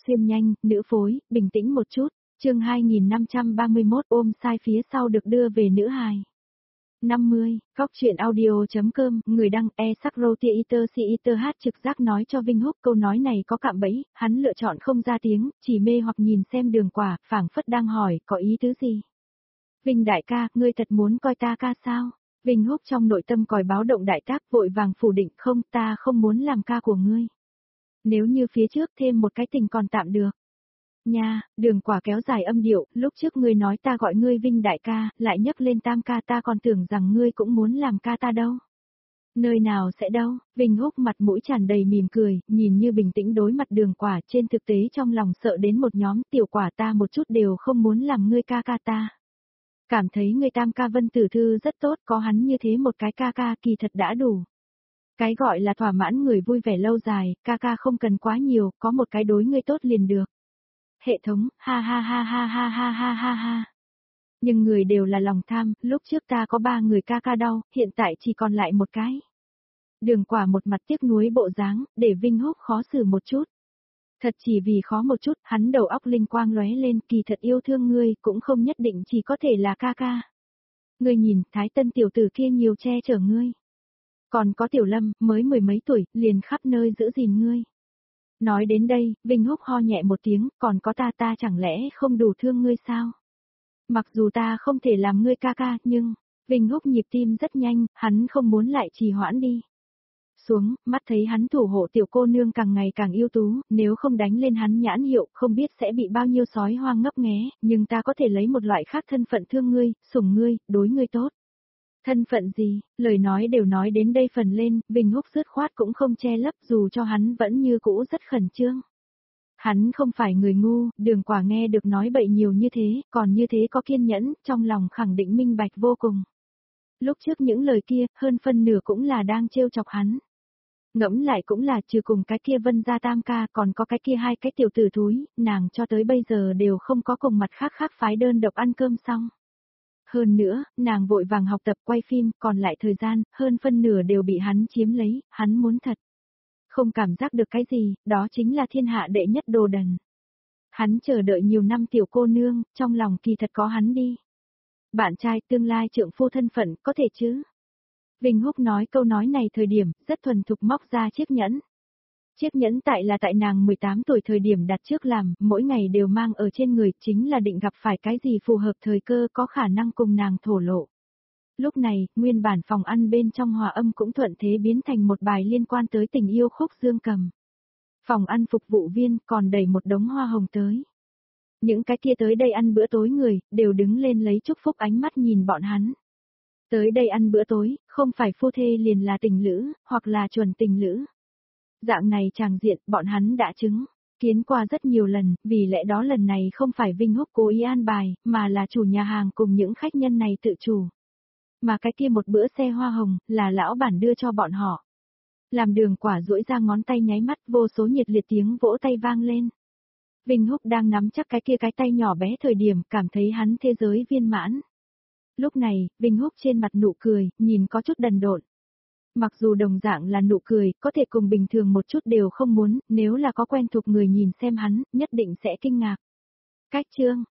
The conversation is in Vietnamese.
Xuyên nhanh, nữ phối, bình tĩnh một chút. Chương 2531 ôm sai phía sau được đưa về nữ hài. 50, Cóc truyện audio.com, người đăng e-sắc-rô-tia-iter-si-iter-hát trực giác nói cho Vinh Húc câu nói này có cạm bẫy, hắn lựa chọn không ra tiếng, chỉ mê hoặc nhìn xem Đường Quả, phảng phất đang hỏi, có ý tứ gì? Vinh đại ca, ngươi thật muốn coi ta ca sao? Vinh Húc trong nội tâm còi báo động đại tác vội vàng phủ định không, ta không muốn làm ca của ngươi. Nếu như phía trước thêm một cái tình còn tạm được. Nha, Đường Quả kéo dài âm điệu, lúc trước ngươi nói ta gọi ngươi Vinh đại ca, lại nhấc lên Tam ca ta còn tưởng rằng ngươi cũng muốn làm ca ta đâu. Nơi nào sẽ đâu, Vinh Húc mặt mũi tràn đầy mỉm cười, nhìn như bình tĩnh đối mặt Đường Quả trên thực tế trong lòng sợ đến một nhóm tiểu quả ta một chút đều không muốn làm ngươi ca ca ta. Cảm thấy người Tam ca Vân Tử Thư rất tốt, có hắn như thế một cái ca ca kỳ thật đã đủ. Cái gọi là thỏa mãn người vui vẻ lâu dài, ca ca không cần quá nhiều, có một cái đối ngươi tốt liền được. Hệ thống, ha ha ha ha ha ha ha ha ha. Nhưng người đều là lòng tham, lúc trước ta có 3 người ca ca đau, hiện tại chỉ còn lại một cái. Đường Quả một mặt tiếc nuối bộ dáng, để Vinh Húc khó xử một chút. Thật chỉ vì khó một chút, hắn đầu óc linh quang lóe lên, kỳ thật yêu thương ngươi, cũng không nhất định chỉ có thể là ca ca. Ngươi nhìn, Thái Tân tiểu tử kia nhiều che chở ngươi. Còn có Tiểu Lâm, mới 10 mấy tuổi, liền khắp nơi giữ gìn ngươi. Nói đến đây, Vinh Húc ho nhẹ một tiếng, còn có ta chẳng lẽ không đủ thương ngươi sao? Mặc dù ta không thể làm ngươi ca ca, nhưng, Vinh Húc nhịp tim rất nhanh, hắn không muốn lại trì hoãn đi. Xuống, mắt thấy hắn thủ hộ tiểu cô nương càng ngày càng ưu tú, nếu không đánh lên hắn nhãn hiệu, không biết sẽ bị bao nhiêu sói hoang ngấp nghé, nhưng ta có thể lấy một loại khác thân phận thương ngươi, sủng ngươi, đối ngươi tốt. Thân phận gì, lời nói đều nói đến đây phần lên, Vinh Húc dứt khoát cũng không che lấp dù cho hắn vẫn như cũ rất khẩn trương. Hắn không phải người ngu, Đường Quả nghe được nói bậy nhiều như thế, còn như thế có kiên nhẫn, trong lòng khẳng định minh bạch vô cùng. Lúc trước những lời kia, hơn phân nửa cũng là đang trêu chọc hắn. Ngẫm lại cũng là trừ cùng cái kia Vân gia Tam ca còn có cái kia 2 cái tiểu tử thúi, nàng cho tới bây giờ đều không có cùng mặt khác phái đơn độc ăn cơm xong. Hơn nữa, nàng vội vàng học tập quay phim, còn lại thời gian, hơn phân nửa đều bị hắn chiếm lấy, hắn muốn thật. Không cảm giác được cái gì, đó chính là thiên hạ đệ nhất đồ đần. Hắn chờ đợi nhiều năm tiểu cô nương, trong lòng kỳ thật có hắn đi. Bạn trai tương lai trượng phu thân phận, có thể chứ? Vinh Húc nói câu nói này thời điểm, rất thuần thục móc ra chiếc nhẫn. Chiếc nhẫn tại nàng 18 tuổi thời điểm đặt trước làm, mỗi ngày đều mang ở trên người, chính là định gặp phải cái gì phù hợp thời cơ có khả năng cùng nàng thổ lộ. Lúc này, nguyên bản phòng ăn bên trong hòa âm cũng thuận thế biến thành một bài liên quan tới tình yêu khúc dương cầm. Phòng ăn phục vụ viên còn đầy một đống hoa hồng tới. Những cái kia tới đây ăn bữa tối người, đều đứng lên lấy chúc phúc ánh mắt nhìn bọn hắn. Tới đây ăn bữa tối, không phải phu thê liền là tình lữ, hoặc là chuẩn tình lữ. Dạng này tràng diện, bọn hắn đã chứng kiến qua rất nhiều lần, vì lẽ đó lần này không phải Vinh Húc cố ý an bài, mà là chủ nhà hàng cùng những khách nhân này tự chủ. Mà cái kia một bữa xe hoa hồng, là lão bản đưa cho bọn họ. Làm Đường Quả duỗi ra ngón tay nháy mắt, vô số nhiệt liệt tiếng vỗ tay vang lên. Vinh Húc đang nắm chắc cái kia cái tay nhỏ bé thời điểm, cảm thấy hắn thế giới viên mãn. Lúc này, Vinh Húc trên mặt nụ cười, nhìn có chút đần độn. Mặc dù đồng dạng là nụ cười, có thể cùng bình thường một chút đều không muốn, nếu là có quen thuộc người nhìn xem hắn, nhất định sẽ kinh ngạc. Cách chương,